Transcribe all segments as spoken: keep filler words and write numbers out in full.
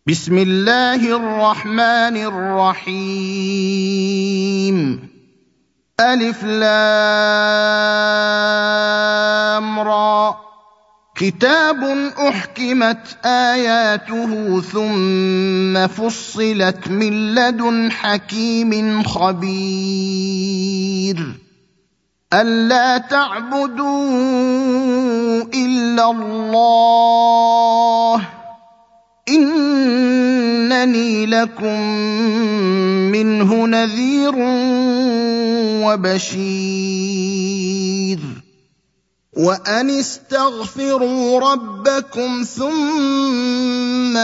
بسم الله الرحمن الرحيم ألف لام را كتاب أحكمت آياته ثم فصلت من لدن حكيم خبير ألا تعبدوا إلا الله إنني لكم منه نذير وبشير وأن استغفروا ربكم ثم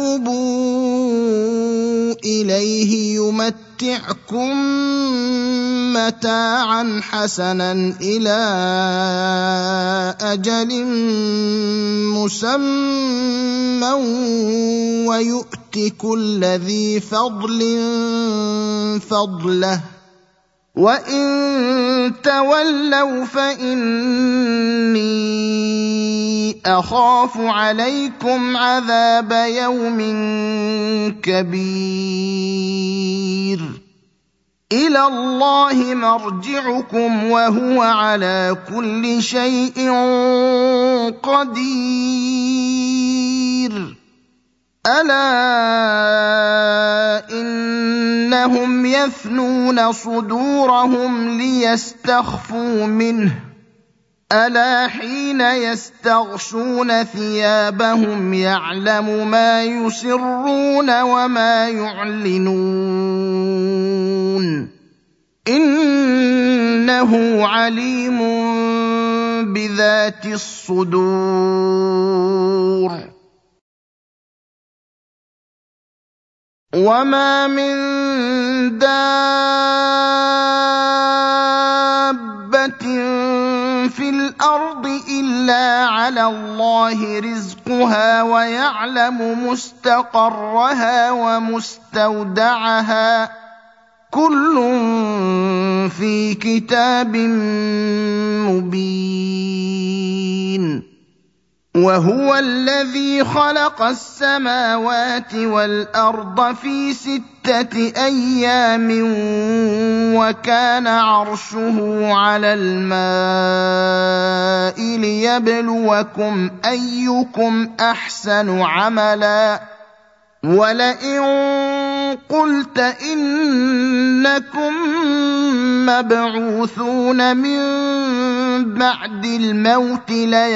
توبوا إليه يمتعكم متاعا حسنا إلى أجل مسمى ويؤت كل ذي فضل فضله وإن تولوا فإني أخاف عليكم عذاب يوم كبير إلى الله مرجعكم وهو على كل شيء قدير ألا إنهم يثنون صدورهم ليستخفوا منه ألا حين يستغشون ثيابهم يعلم ما يسرون وما يعلنون إنه عليم بذات الصدور وما من دابة في الأرض إلا على الله رزقها ويعلم مستقرها ومستودعها كل في كتاب مبين وهو الذي خلق السماوات والأرض في ستة أيام وكان عرشه على الماء ليبلوكم أيكم أحسن عملا ولئن قلت إنكم مبعوثون من بعد الموت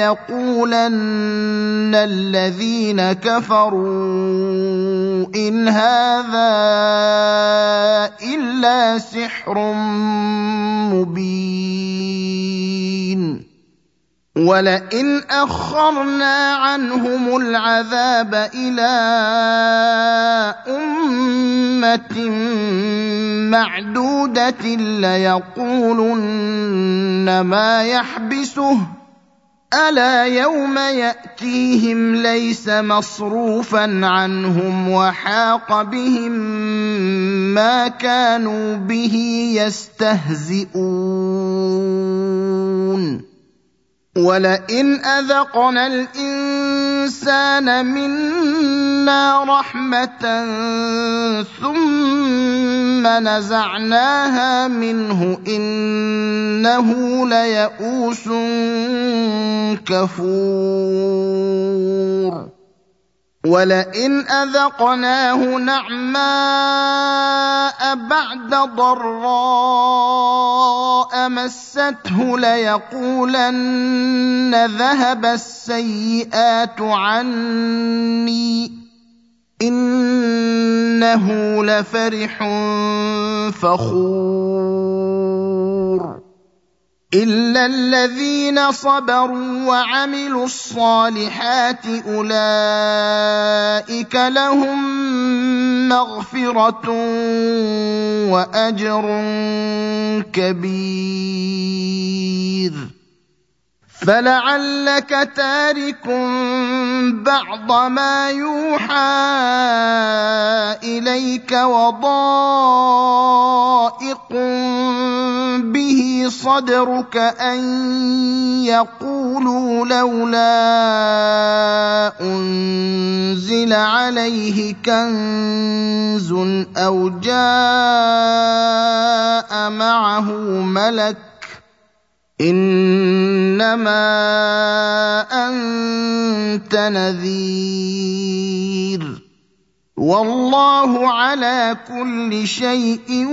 ليقولن الذين كفروا إن هذا إلا سحر مبين ولئن أخرنا عنهم العذاب إلى أمة معدودة ليقولن ما يحبسه ألا يوم يأتيهم ليس مصروفا عنهم وحاق بهم ما كانوا به يستهزئون ولئن أذقنا الإنسان منا رحمة ثم نزعناها منه إنه ليئوس كفور ولئن أذقناه نعماء بعد ضراء مسته ليقولن ذهب السيئات عني إنه لفرح فخور إلا الذين صبروا وعملوا الصالحات أولئك لهم مغفرة وأجر كبير فلعلك تارك بعض ما يوحى إليك وضائق به صدرك أن يقولوا لولا أنزل عليه كنز أو جاء معه ملك إنما أنت نذير والله على كل شيء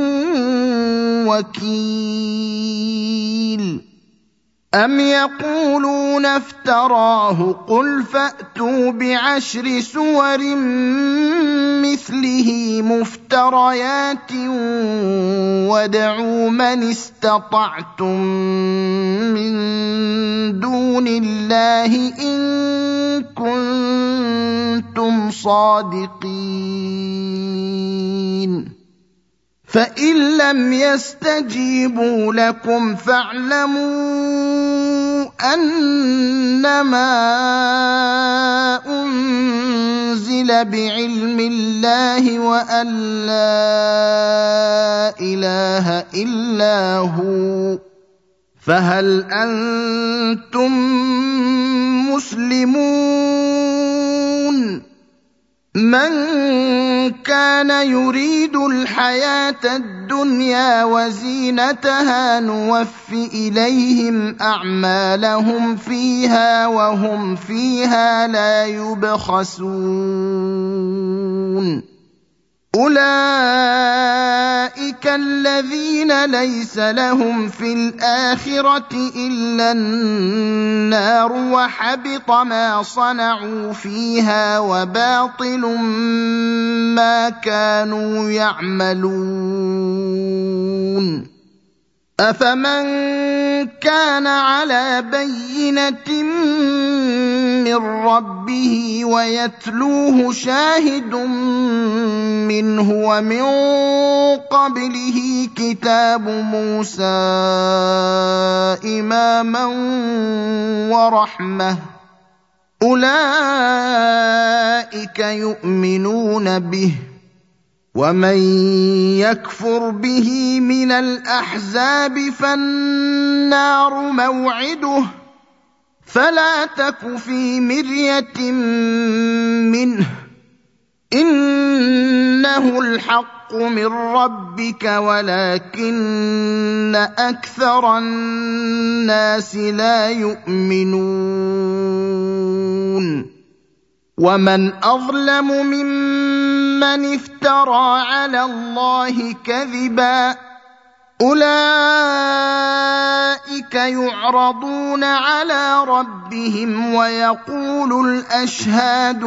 وكيل أم يقولون افتراه قل فأتوا بعشر سور مثله مفتريات وادعوا من استطعتم من دون الله إن كنتم صادقين فإن لم يستجيبوا لكم فاعلموا أنما أنزل بعلم الله وأن لا إله إلا هو فهل أنتم مسلمون من كان يريد الحياة الدنيا وزينتها نوف إليهم أعمالهم فيها وهم فيها لا يبخسون أولئك الذين ليس لهم في الآخرة إلا النار وحبط ما صنعوا فيها وباطل ما كانوا يعملون أفمن كان على بينة من ربه ويتلوه شاهد منه ومن قبله كتاب موسى إماما ورحمة أولئك يؤمنون به ومن يكفر به من الأحزاب فالنار موعده فلا تك في مرية منه إنه الحق من ربك ولكن أكثر الناس لا يؤمنون ومن أظلم ممن افترى على الله كذبا أولئك يعرضون على ربهم ويقول الأشهاد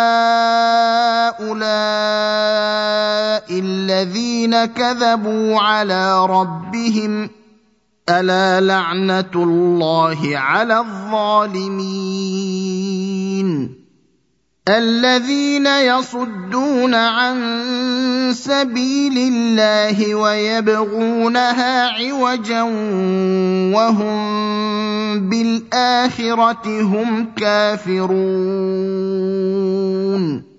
هؤلاء الذين كذبوا على ربهم ألا لعنة الله على الظالمين الذين يصدون عن سبيل الله ويبغونها عوجا وهم بالآخرة هم كافرون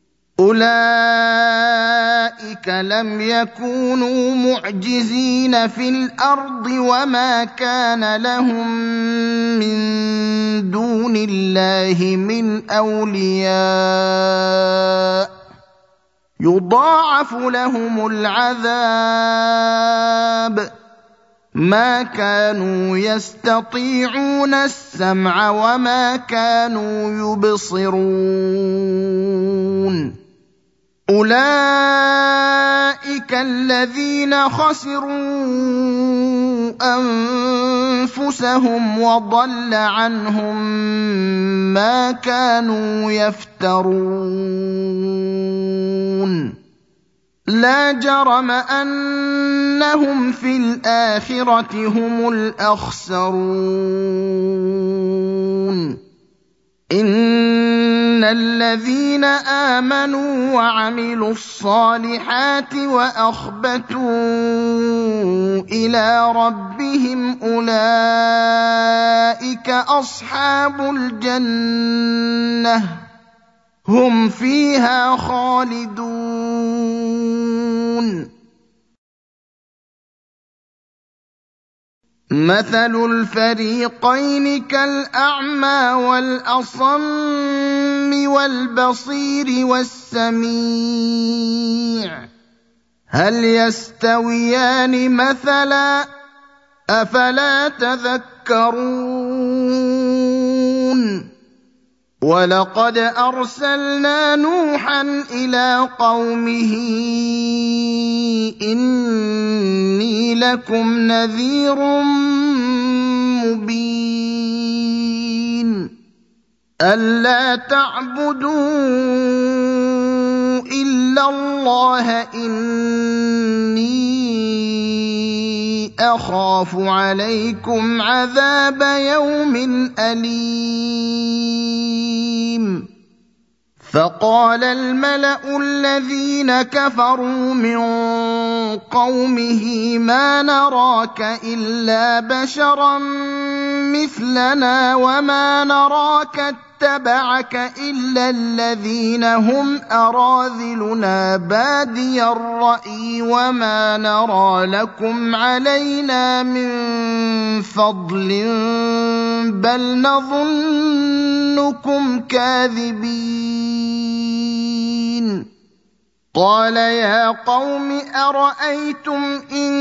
أولئك لم يكونوا معجزين في الأرض وما كان لهم من دون الله من أولياء يضاعف لهم العذاب ما كانوا يستطيعون السمع وما كانوا يبصرون أولئك الذين خسروا أنفسهم وضل عنهم ما كانوا يفترون لا جرم أنهم في الآخرة هم الأخسرون إن الذين آمنوا وعملوا الصالحات وأخبتوا إلى ربهم أولئك أصحاب الجنة هم فيها خالدون مثل الفريقين كالأعمى والأصم والبصير والسميع هل يستويان مثلا أفلا تذكرون ولقد أرسلنا نوحا إلى قومه إني لكم نذير مبين ألا تعبدوا إلا الله إني أخاف عليكم عذاب يوم أليم فقال الملأ الذين كفروا من قومه ما نراك إلا بشرا مثلنا وما نراك اتبعك إلا الذين هم أراذلنا بادي الرأي وما نرى لكم علينا من فضل بل نظنكم كاذبين قال يا قوم أرأيتم إن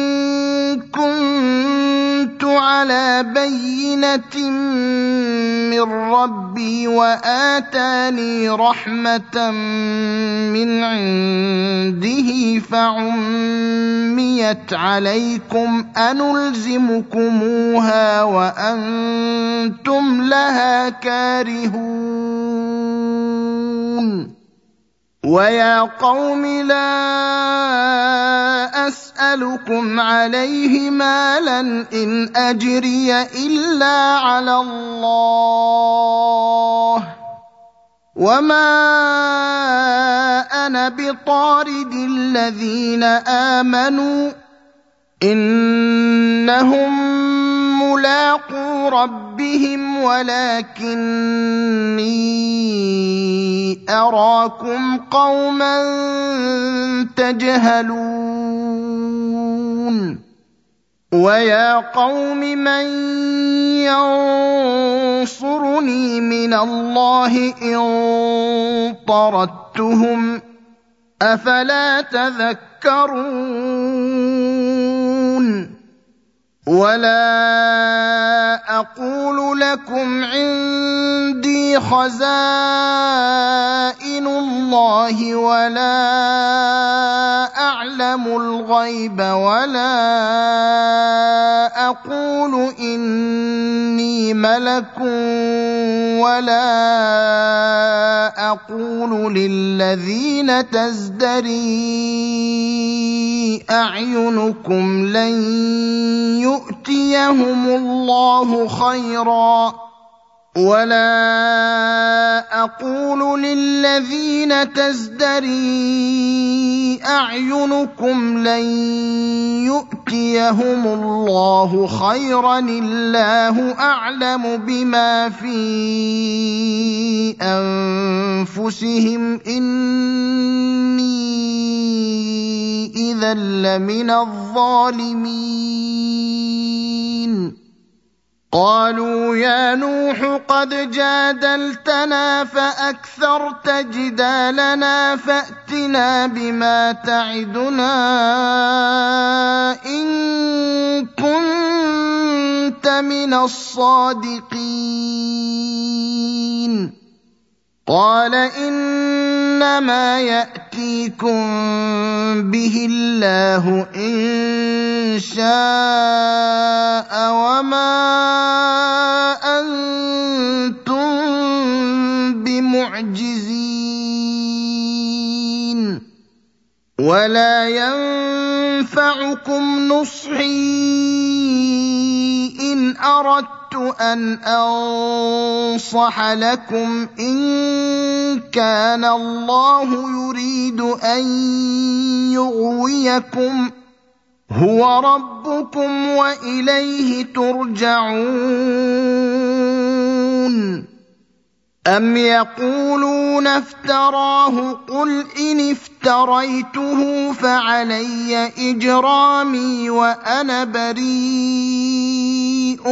كنت على بينة من ربي وآتاني رحمة من عنده فعميت عليكم أنلزمكموها وأنتم لها كارهون ويا قوم لا أسألكم عليه مالا إن أجري إلا على الله وما أنا بطارد الذين آمنوا إنهم ملاقو ربهم ولكني أراكم قوما تجهلون ويا قوم من ينصرني من الله إن طردتهم أفلا تذكرون ولا أقول لكم عندي خزائن الله ولا أعلم الغيب ولا أقول إني ملك ولا أقول للذين تزدري أعينكم لن يؤتيهم الله خيرا ولا أقول للذين تزدري أعينكم لن يؤتيهم الله خيرا الله أعلم بما في أنفسهم إني إذا لمن الظالمين قالوا يا نوح قد جادلتنا فأكثرت جدالنا فأتنا بما تعدنا إن كنت من الصادقين قال إنما يأتيكم به الله إن شاء وما أنتم بمعجزين ولا ينفعكم نصحي إن أردت أن أنصح لكم إن كان الله يريد أن يغويكم هو ربكم وإليه ترجعون أَمْ يَقُولُونَ افْتَرَاهُ ۖ قُلْ إِنِ افْتَرَيْتُهُ فَعَلَيَّ إِجْرَامِي وَأَنَا بَرِيءٌ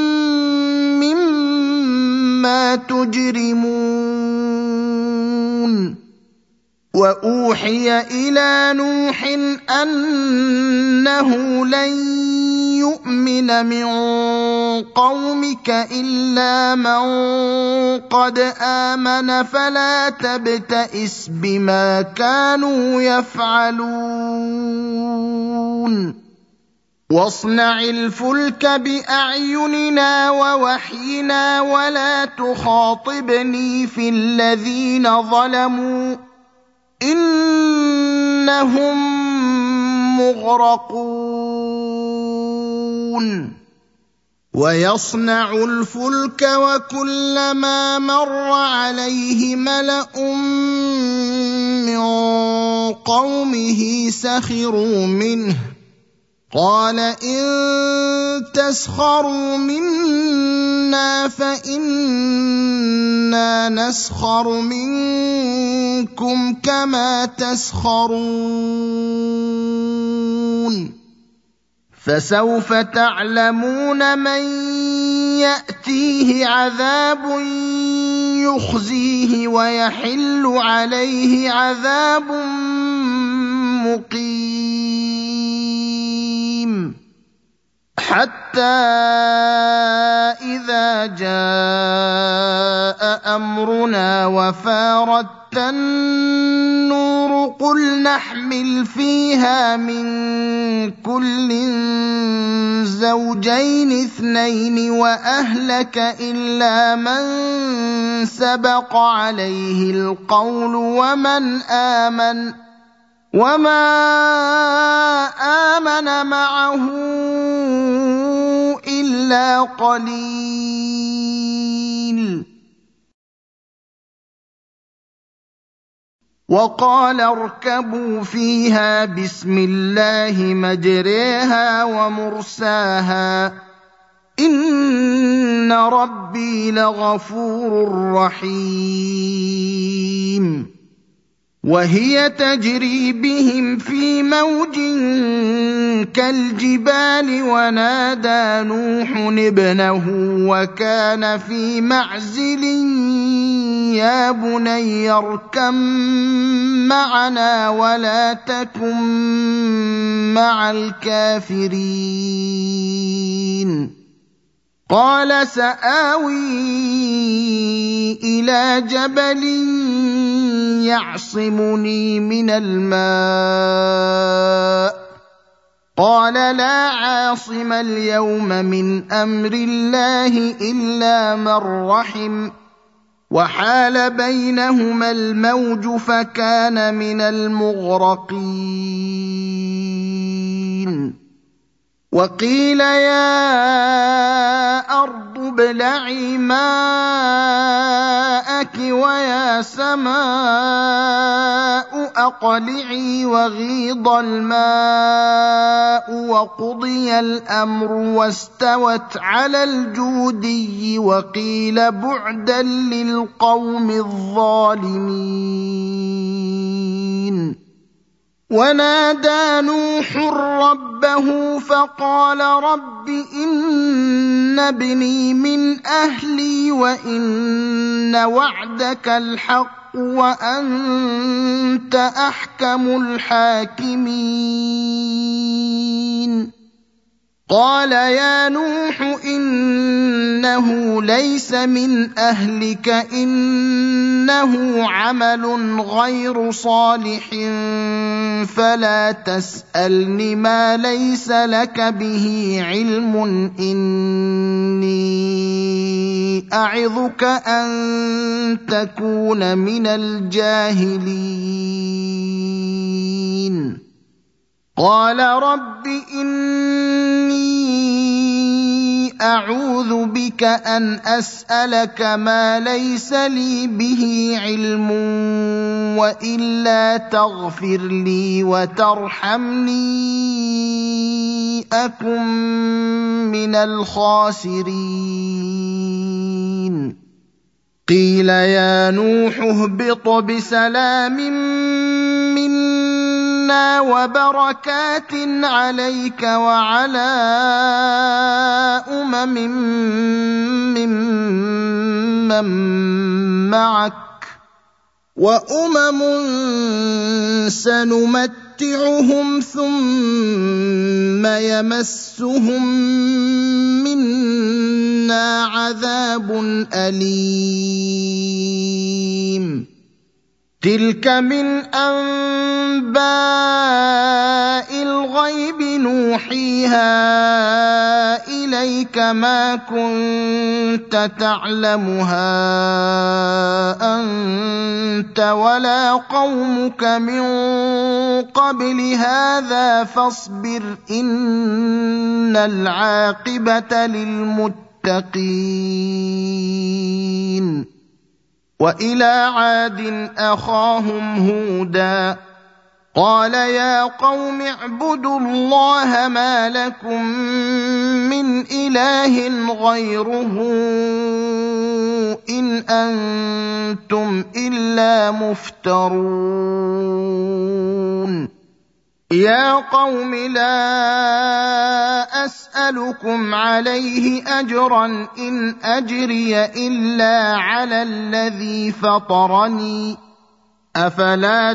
مِّمَّا تُجْرِمُونَ وَأُوحِيَ إِلَىٰ نُوحٍ أَنَّهُ لَن يُؤْمِنَ مِن قَوْمِكَ إِلَّا مَن قَدْ آمَنَ فَلَا تَبْتَئِسْ بِمَا كَانُوا يَفْعَلُونَ وَاصْنَعِ الْفُلْكَ بِأَعْيُنِنَا وَوَحْيِنَا وَلَا تُخَاطِبْنِي فِي الَّذِينَ ظَلَمُوا إِنَّهُم مُّغْرَقُونَ وَيَصْنَعُ الْفُلْكَ وَكُلَّمَا مَرَّ عَلَيْهِ مَلَأٌ مِّن قَوْمِهِ سَخِرُوا مِنْهُ قَالَ إِن تَسْخَرُوا مِنَّا فَإِنَّا نَسْخَرُ مِنكُمْ كَمَا تَسْخَرُونَ فَسَوْفَ تَعْلَمُونَ مَن يَأْتِيهِ عَذَابٌ يُخْزِيهِ وَيَحِلُّ عَلَيْهِ عَذَابٌ مُّقِيمٌ حَتَّى إِذَا جَاءَ أَمْرُنَا وَفَارَتِ النُّورُ قُلْ نَحْمِلُ فِيهَا مِن كُلٍّ زَوْجَيْنِ اثْنَيْنِ وَأَهْلَكَ إِلَّا مَن سَبَقَ عَلَيْهِ الْقَوْلُ وَمَنْ آمَنَ وَمَا آمَنَ مَعَهُ إِلَّا قَلِيلٌ وَقَالَ ارْكَبُوا فِيهَا بِسْمِ اللَّهِ مَجْرَاهَا وَمُرْسَاهَا إِنَّ رَبِّي لَغَفُورٌ رَّحِيمٌ وَهِيَ تَجْرِي بِهِمْ فِي مَوْجٍ كَالْجِبَالِ وَنَادَىٰ نُوحٌ ابْنَهُ وَكَانَ فِي مَعْزِلٍ يَا بُنَيَّ ارْكَب مَّعَنَا وَلَا تَكُن مَّعَ الْكَافِرِينَ قَالَ سَآوِي إِلَىٰ جَبَلٍ يَعْصِمُنِي مِنَ الْمَاءِ قَالَ لَا عَاصِمَ الْيَوْمَ مِنْ أَمْرِ اللَّهِ إِلَّا مَن رَّحِمَ وَحَالَ بَيْنَهُمَا الْمَوْجُ فَكَانَ مِنَ الْمُغْرَقِينَ وَقِيلَ يَا أَرْضُ ابْلَعِي مَاءَكِ وَيَا سَمَاءُ أَقْلِعِي وَغِيضَ الْمَاءُ وَقُضِيَ الْأَمْرُ وَاسْتَوَتْ عَلَى الْجُودِيِّ وَقِيلَ بُعْدًا لِّلْقَوْمِ الظَّالِمِينَ وَنَادَىٰ نُوحٌ رَّبَّهُ فَقَالَ رَبِّ إِنَّ ابْنِي مِنْ أَهْلِي وَإِنَّ وَعْدَكَ الْحَقُّ وَأَنتَ أَحْكَمُ الْحَاكِمِينَ قَالَ يَا نُوحُ إِنَّهُ لَيْسَ مِنْ أَهْلِكَ إِنَّهُ عَمَلٌ غَيْرُ صَالِحٍ فَلَا تَسْأَلْنِ مَا لَيْسَ لَكَ بِهِ عِلْمٌ إِنِّي أَعِظُكَ أَن تَكُونَ مِنَ الْجَاهِلِينَ قَالَ رَبِّ إِنِّي أَعُوذُ بِكَ أَنْ أَسْأَلَكَ مَا لَيْسَ لِي بِهِ عِلْمٌ وَإِلَّا تَغْفِرْ لِي وَتَرْحَمْنِي أَكُن مِّنَ الْخَاسِرِينَ قيل يا نوح اهبط بسلام منا وبركات عليك وعلى أمم ممن معك وأمم سنمتعهم ثم يمسهم منا عذاب أليم تلك من أنباء الغيب نوحيها إليك ما كنت تعلمها أنت ولا قومك من قبل هذا فاصبر إن العاقبة للمتقين وإلى عاد أخاهم هودا قال يا قوم اعبدوا الله ما لكم من إله غيره إن أنتم إلا مفترون يا قوم لا أسألكم عليه أجرا إن أجري إلا على الذي فطرني أفلا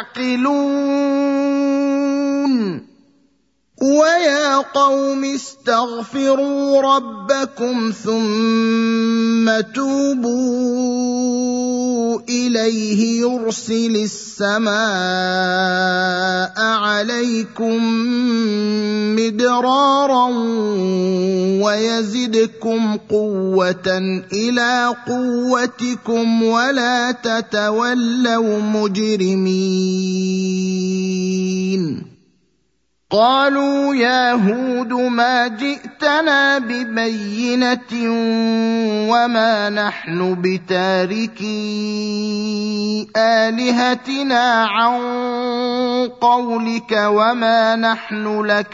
تعقلون ويا قوم استغفروا ربكم ثم توبوا إليه يرسل السماء عليكم مدرارا ويزدكم قوة إلى قوتكم ولا تتولوا مجرمين قالوا يا هود ما جئتنا ببينة وما نحن بتاركي آلهتنا عن قولك وما نحن لك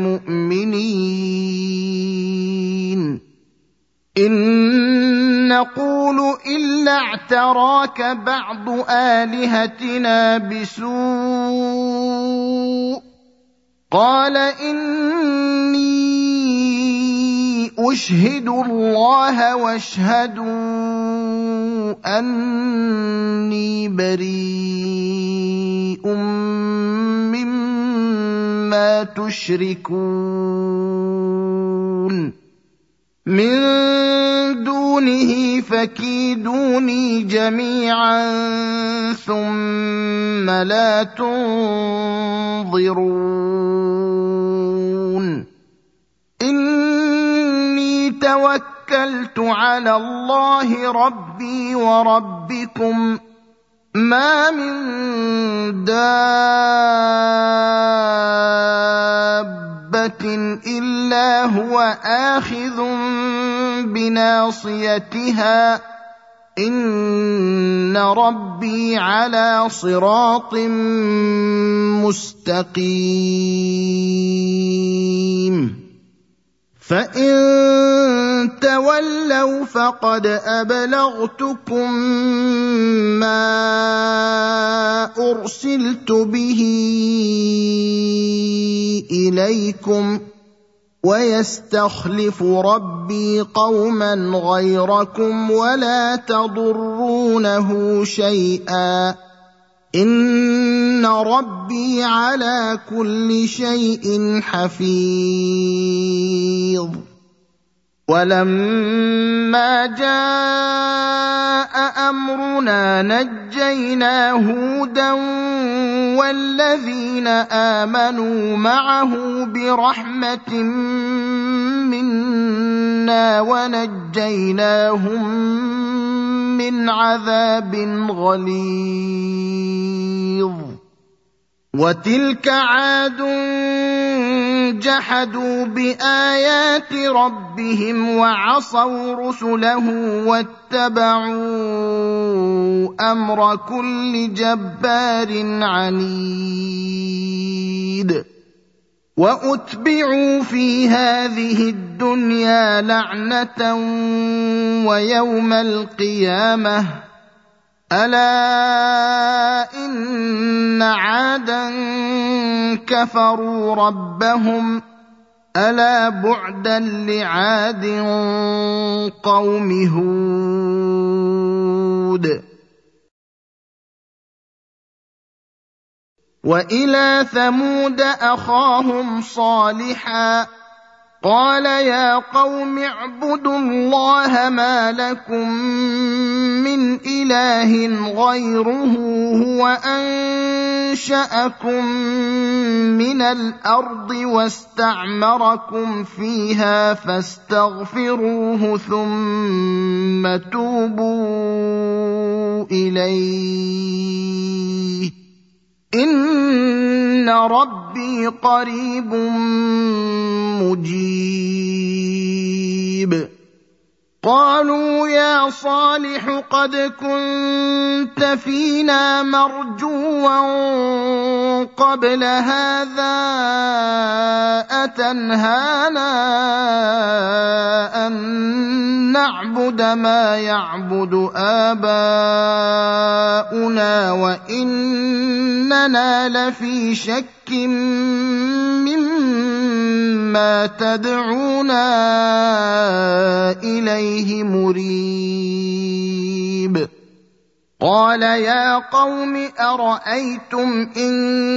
بمؤمنين إن نقول إلا اعتراك بعض آلهتنا بسوء قال إني أشهد الله واشهدوا أني بريء مما تشركون من دونه فكيدوني جميعا ثم لا تنظرون إني توكلت على الله ربي وربكم ما من دابة إلا هو آخذ بناصيتها إن ربي على صراط مستقيم فإن تولوا فقد أبلغتكم ما أرسلت به إليكم ويستخلف ربي قوما غيركم ولا تضرونه شيئا إن ربي على كل شيء حفيظ ولما جاء أمرنا نجينا هودا والذين آمنوا معه برحمة منا ونجيناهم من عذاب غليظ وتلك عاد جحدوا بآيات ربهم وعصوا رسله واتبعوا أمر كل جبار عنيد وأتبعوا في هذه الدنيا لعنة ويوم القيامة ألا إن عادا كفروا ربهم ألا بعدا لعاد قوم هود وإلى ثمود أخاهم صالحا قال يا قوم اعبدوا الله ما لكم من إله غيره هو أنشأكم من الأرض واستعمركم فيها فاستغفروه ثم توبوا إليه إن ربي قريب مجيب قالوا يا صالح قد كنت فينا مرجوا قبل هذا أتنهانا أن نعبد ما يعبد آباؤنا وإننا لفي شك مما تدعونا إليه مريب قال يا قوم أرأيتم إن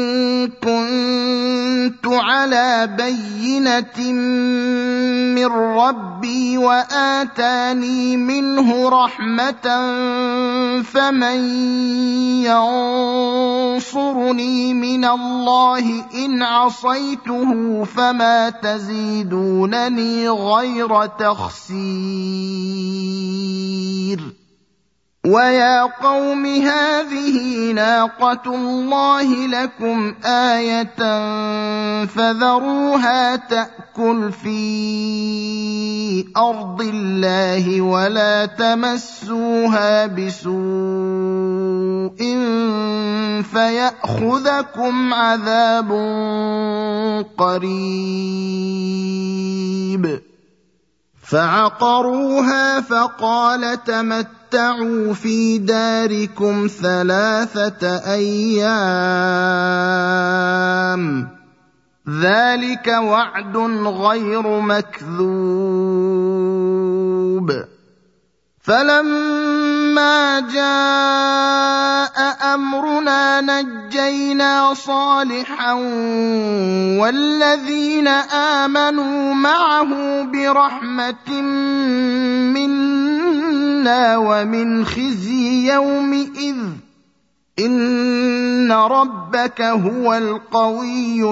كنت على بينة من ربي وآتاني منه رحمة فمن ينصرني من الله إن عصيته فما تزيدونني غير تخسير ويا قوم هذه ناقة الله لكم آية فذروها تأكل في أرض الله ولا تمسوها بسوء فيأخذكم عذاب قريب فعقروها فقال تمتعوا في داركم ثلاثة أيام ذلك وعد غير مكذوب فلما جاء أمرنا نجينا صالحا والذين آمنوا معه برحمة منا ومن خزي يومئذ إن ربك هو القوي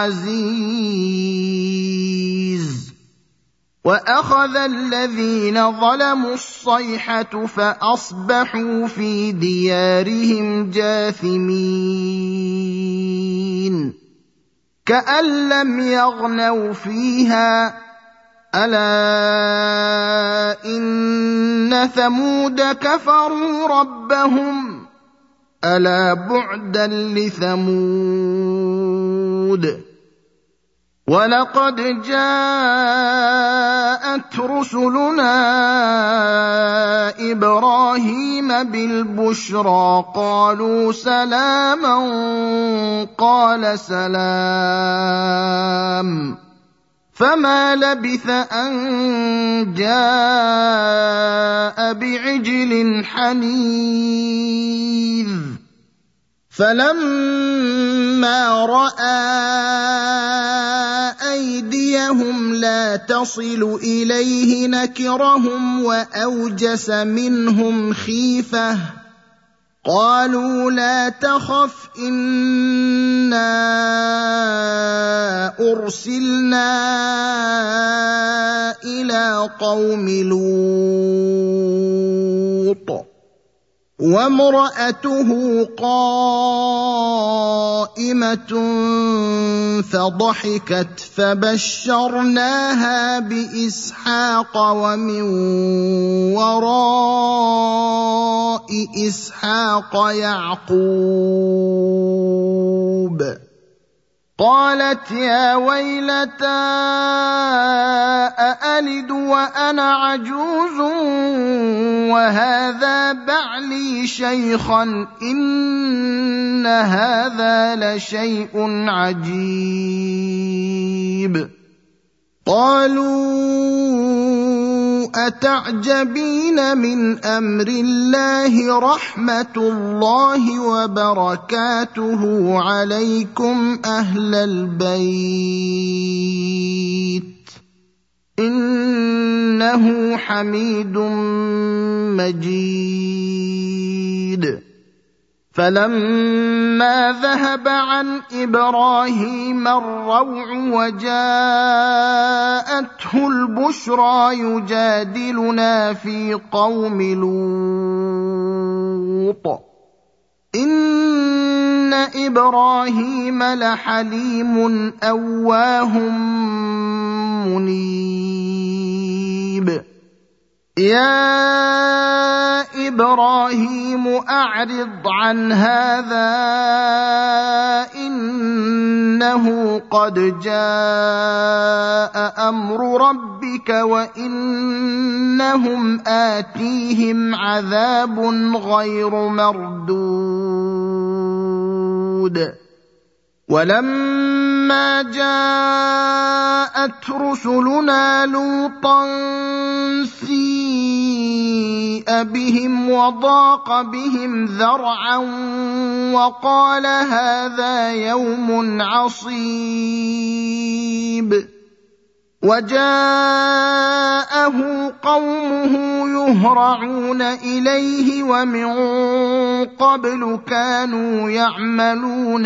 العزيز وأخذ الذين ظلموا الصيحة فأصبحوا في ديارهم جاثمين كأن لم يغنوا فيها ألا إن ثمود كفروا ربهم ألا بعدا لثمود ولقد جاءت رسلنا إبراهيم بالبشرى قالوا سلاما قال سلام فما لبث أن جاء بعجل حنيذ فلما رأى أيديهم لا تصل إليه نكرهم وأوجس منهم خيفة قالوا لا تخف إنا أرسلنا إلى قوم لوط وامرأته قائمة فضحكت فبشرناها بإسحاق ومن وراء إسحاق يعقوب قالت يا ويلتى أألد وأنا عجوز وهذا بعلي شيخا إن هذا لشيء عجيب. قالوا أتعجبين من أمر الله رحمة الله وبركاته عليكم أهل البيت إنه حميد مجيد. فلما ذهب عن إبراهيم الروع وجاءته البشرى يجادلنا في قوم لوط إن إبراهيم لحليم أواه منيب. يا إبراهيم أعرض عن هذا إنه قد جاء أمر ربك وإنهم آتيهم عذاب غير مردود. ولما جاءت رسلنا لوطا سيء بهم وضاق بهم ذرعا وقال هذا يوم عصيب. وجاءه قومه يهرعون إليه ومن قبل كانوا يعملون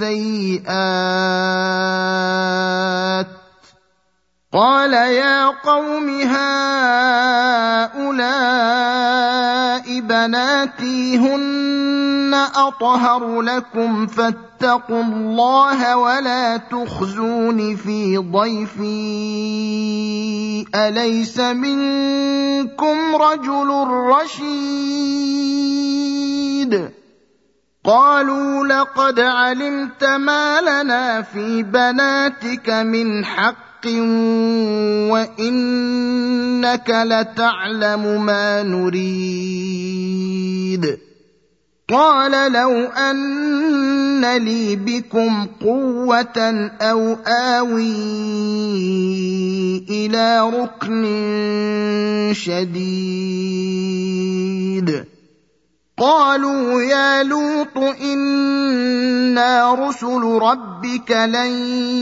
السيئات. قال يا قوم هؤلاء بناتي هن أطهر لكم فاتقوا الله ولا تخزون في ضيفي أليس منكم رجل رشيد. قالوا لقد علمت ما لنا في بناتك من حق وإنك لتعلم ما نريد. قال لو أن لي بكم قوة أو آوي إلى ركن شديد. قالوا يا لوط إنا رسل ربك لن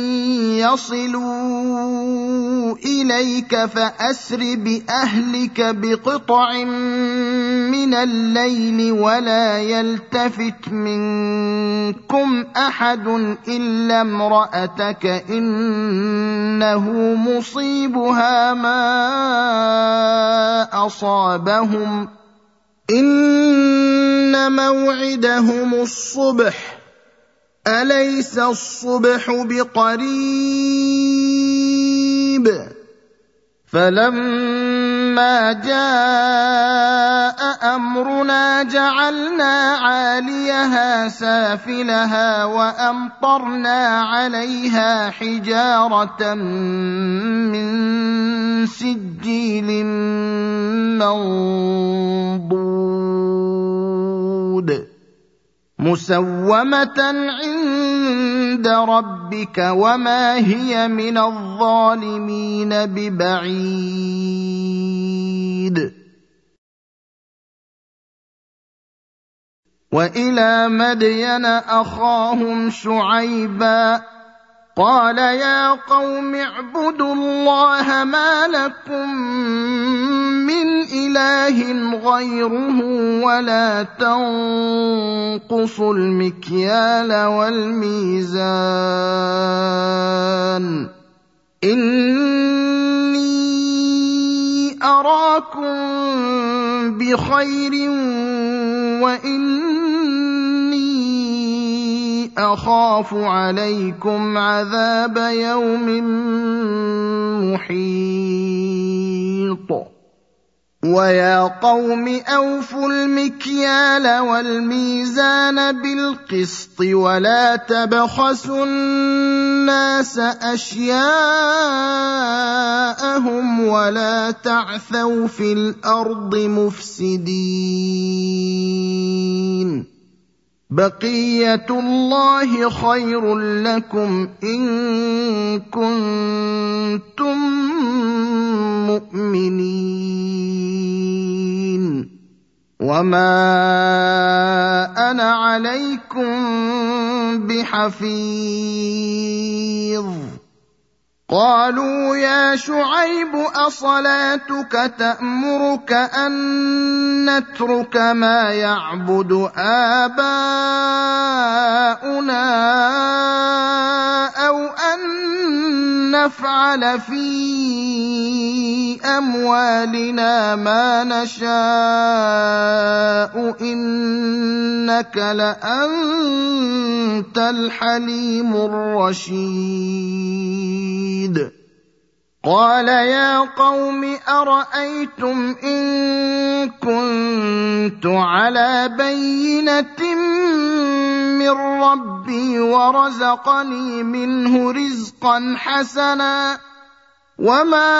يصلوا إليك فأسر بأهلك بقطع من الليل ولا يلتفت منكم أحد إلا امرأتك إنه مصيبها ما أصابهم إن موعدهم الصبح أليس الصبح بقريب. فلما جاء أمرنا جعلنا عاليها سافلها وأمطرنا عليها حجارة من سجيل منضود مسومة عند ربك وما هي من الظالمين ببعيد. وإلى مدين أخاهم شعيبا قال يا قوم اعبدوا الله ما لكم من إله غيره ولا تنقصوا المكيال والميزان إني أراكم بخير وإني أخاف عليكم عذاب يوم محيط. ويا قوم أوفوا المكيال والميزان بالقسط ولا تبخسوا الناس أشياءهم ولا تعثوا في الأرض مفسدين بقية الله خير لكم إن كنتم مؤمنين وما أنا عليكم بحفيظ قالوا يا شعيب أصلاتك تأمرك أن نترك ما يعبد آباؤنا أو أن نفعل في أموالنا ما نشاء إنك لأنت الحليم الرشيد قال يا قوم أرأيتم إن كنت على بينة من ربي ورزقني منه رزقا حسنا وما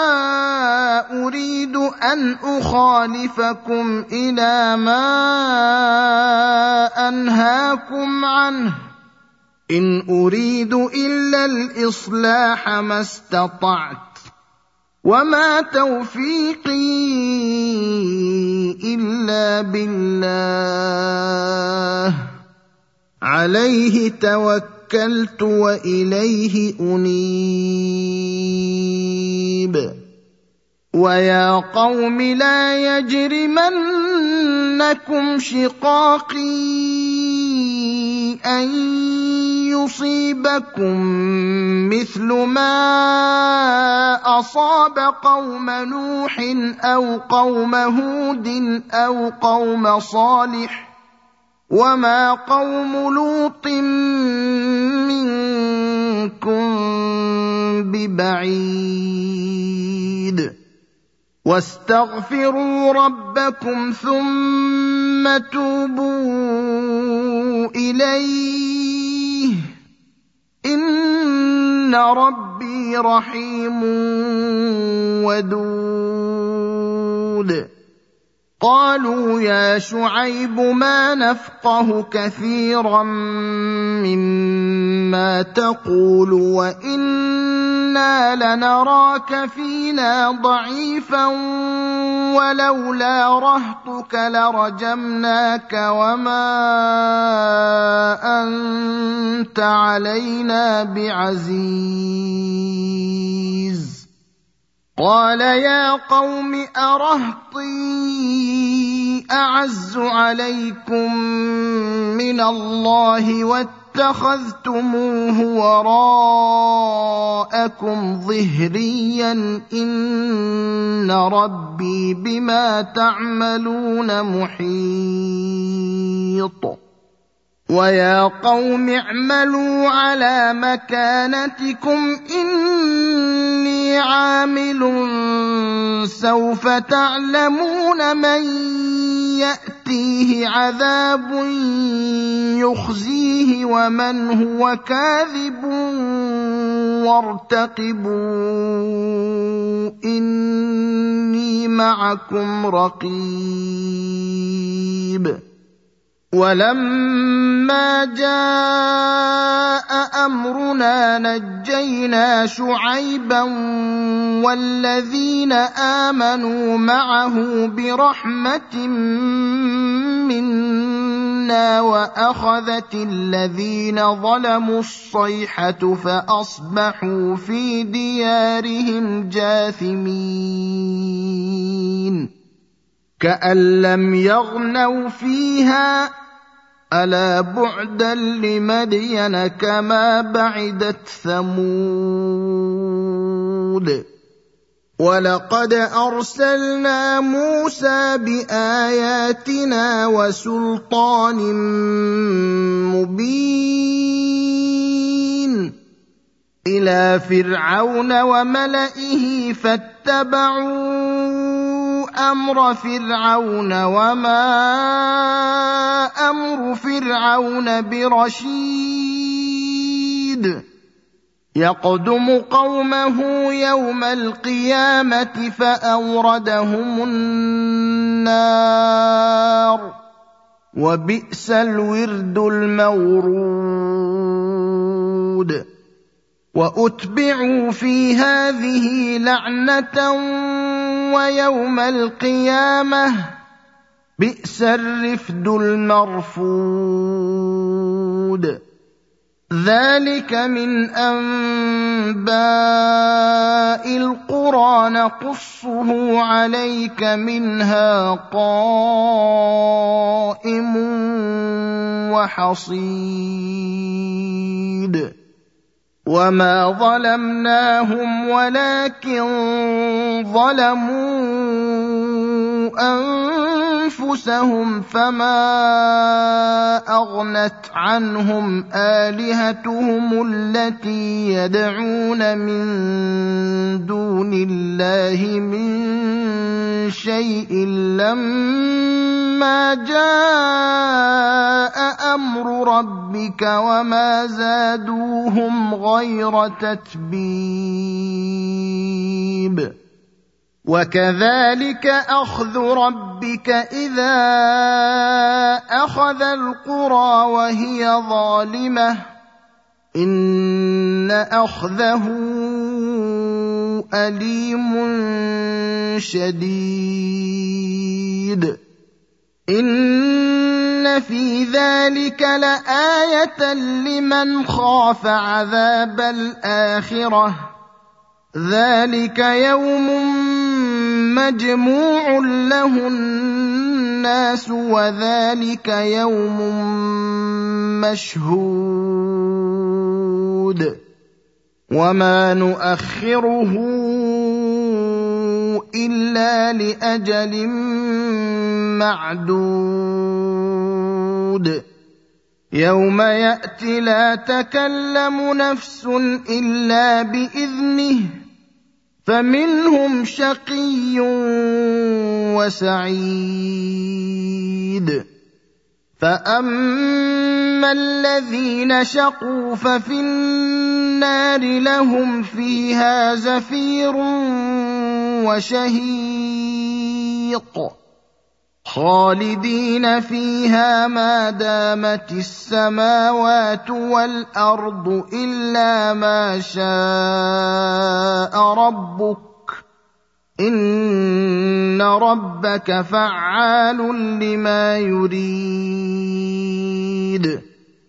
أريد أن أخالفكم إلى ما أنهاكم عنه إن أريد إلا الإصلاح ما استطعت وما توفيقي إلا بالله عليه توكلت وإليه أنيب ويا قوم لا يجرمنكم شقاقي أن يصيبكم مثل ما أصاب قوم نوح أو قوم هود أو قوم صالح وما قوم لوط منكم ببعيد واستغفروا ربكم ثم توبوا إليه إن ربي رحيم ودود قالوا يا شعيب ما نفقه كثيرا مما تقول وإنا لنراك فينا ضعيفا ولولا رهطك لرجمناك وما أنت علينا بعزيز قال يا قوم أرهطي أعز عليكم من الله واتخذتموه وراءكم ظهريا إن ربي بما تعملون محيط ويا قوم اعملوا على مكانتكم إني عامل سوف تعلمون من يأتيه عذاب يخزيه ومن هو كاذب وارتقبوا إني معكم رقيب ولما جاء أمرنا نجينا شعيبا والذين آمنوا معه برحمة منا وأخذت الذين ظلموا الصيحة فأصبحوا في ديارهم جاثمين كأن لم يغنوا فيها ألا بعدا لمدين كما بعدت ثمود ولقد أرسلنا موسى بآياتنا وسلطان مبين إلى فرعون وملئه فاتبعوا أمر فرعون وما أمر فرعون برشيد يقدم قومه يوم القيامة فأوردهم النار وبئس الورد المورود وأتبعوا في هذه لعنة ويوم القيامة بئس الرفد المرفود ذلك من أنباء القرى نقصه عليك منها قائم وحصيد وما ظلمناهم ولكن ظلموا أنفسهم فما أغنت عنهم آلهتهم التي يدعون من دون الله من شيء لما جاء أمر ربك وما زادوهم غير تتبيب وكذلك أخذ ربك إذا أخذ القرى وهي ظالمة إن أخذه أليم شديد إن في ذلك لآية لمن خاف عذاب الآخرة ذلك يوم مجموع له الناس وذلك يوم مشهود وما نؤخره إلا لأجل معدود يوم يأتي لا تكلم نفس إلا بإذنه فمنهم شقي وسعيد فأما الذين شقوا ففي النار لهم فيها زفير وشهيق خالدين فيها ما دامت السماوات والأرض إلا ما شاء ربك إن ربك فعال لما يريد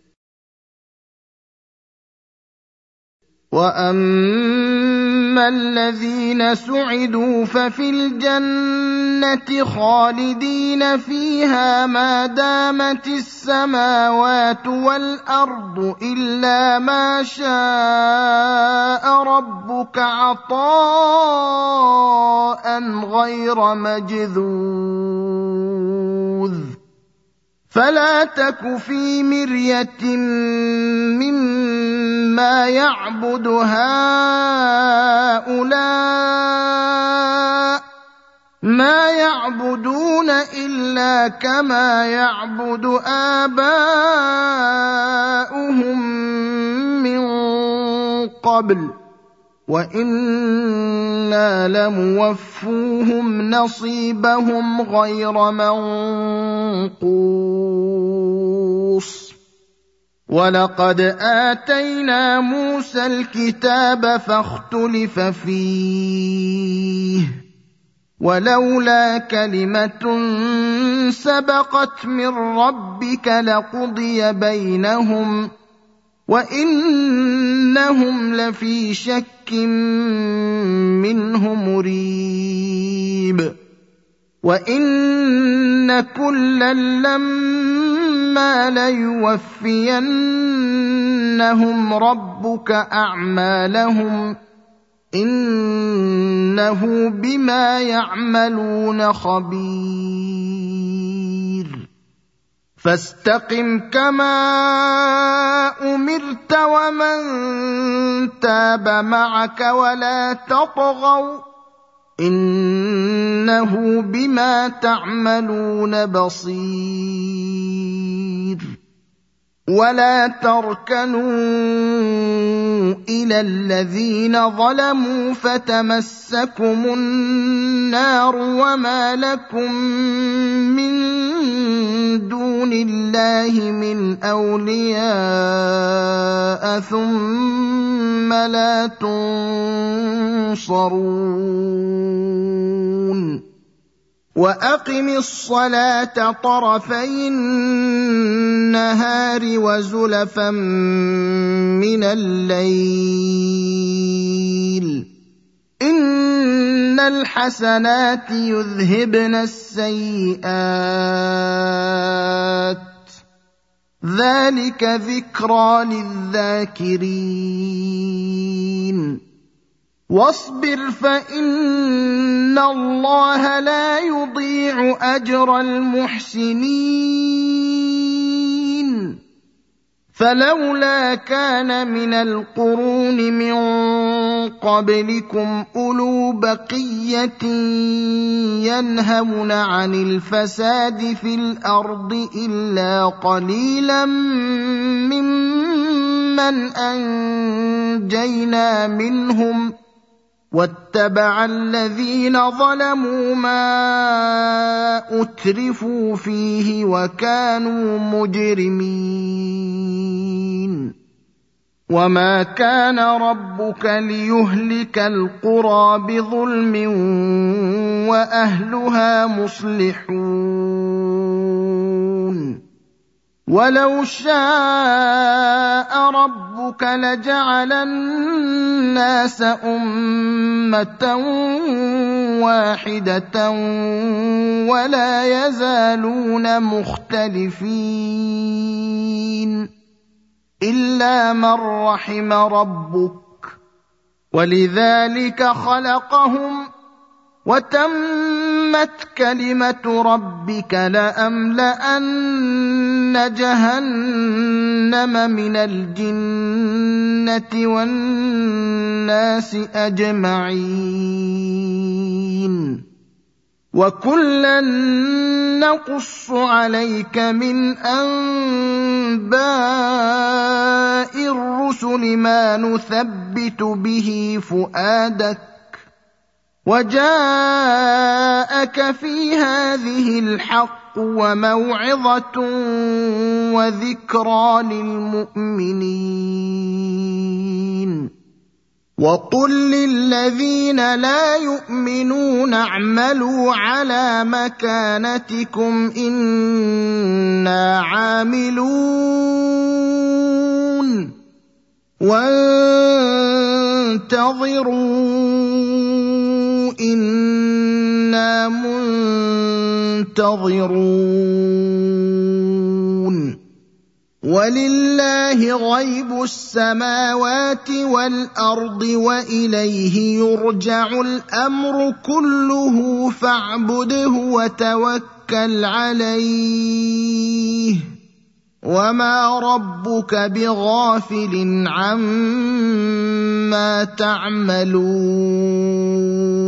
وأما الذين سعدوا ففي الجنة خالدين فيها ما دامت السماوات والأرض إلا ما شاء ربك عطاء غير مجذوذ فلا تك في مرية مما يعبد هؤلاء ما يعبدون إلا كما يعبد آباؤهم من قبل وإنا لموفوهم نصيبهم غير منقوص ولقد آتينا موسى الكتاب فاختلف فيه ولولا كلمة سبقت من ربك لقضي بينهم وإنهم لفي شك منه مريب وإن كلا لما ليوفينهم ربك أعمالهم إنه بما يعملون خبير فاستقم كما أمرت ومن تاب معك ولا تطغوا إنه إنه بما تعملون بصير ولا تركنوا إلى الذين ظلموا فتمسكم النار وما لكم من دون الله من أولياء ثم لا تنصرون وأقم الصلاة طرفي النهار وزلفا من الليل إن الحسنات يذهبن السيئات ذلك ذكرى للذاكرين واصبر فإن الله لا يضيع أجر المحسنين فلولا كان من القرون من قبلكم أولو بقية ينهون عن الفساد في الأرض إلا قليلا ممن أنجينا منهم واتبع الذين ظلموا ما أترفوا فيه وكانوا مجرمين وما كان ربك ليهلك القرى بظلم وأهلها مصلحون ولو شاء ربك لجعل الناس أمة واحدة ولا يزالون مختلفين إلا من رحم ربك ولذلك خلقهم وتمت كلمة ربك لأملأن جهنم من الجنة والناس أجمعين وكلا نقص عليك من أنباء الرسل ما نثبت به فؤادك وجاءك في هذه الحق وموعظة وذكرى للمؤمنين وقل للذين لا يؤمنون اعملوا على مكانتكم إنا عاملون وانتظروا إنا منتظرون ولله غيب السماوات والأرض وإليه يرجع الأمر كله فاعبده وتوكل عليه وما ربك بغافل عما تعملون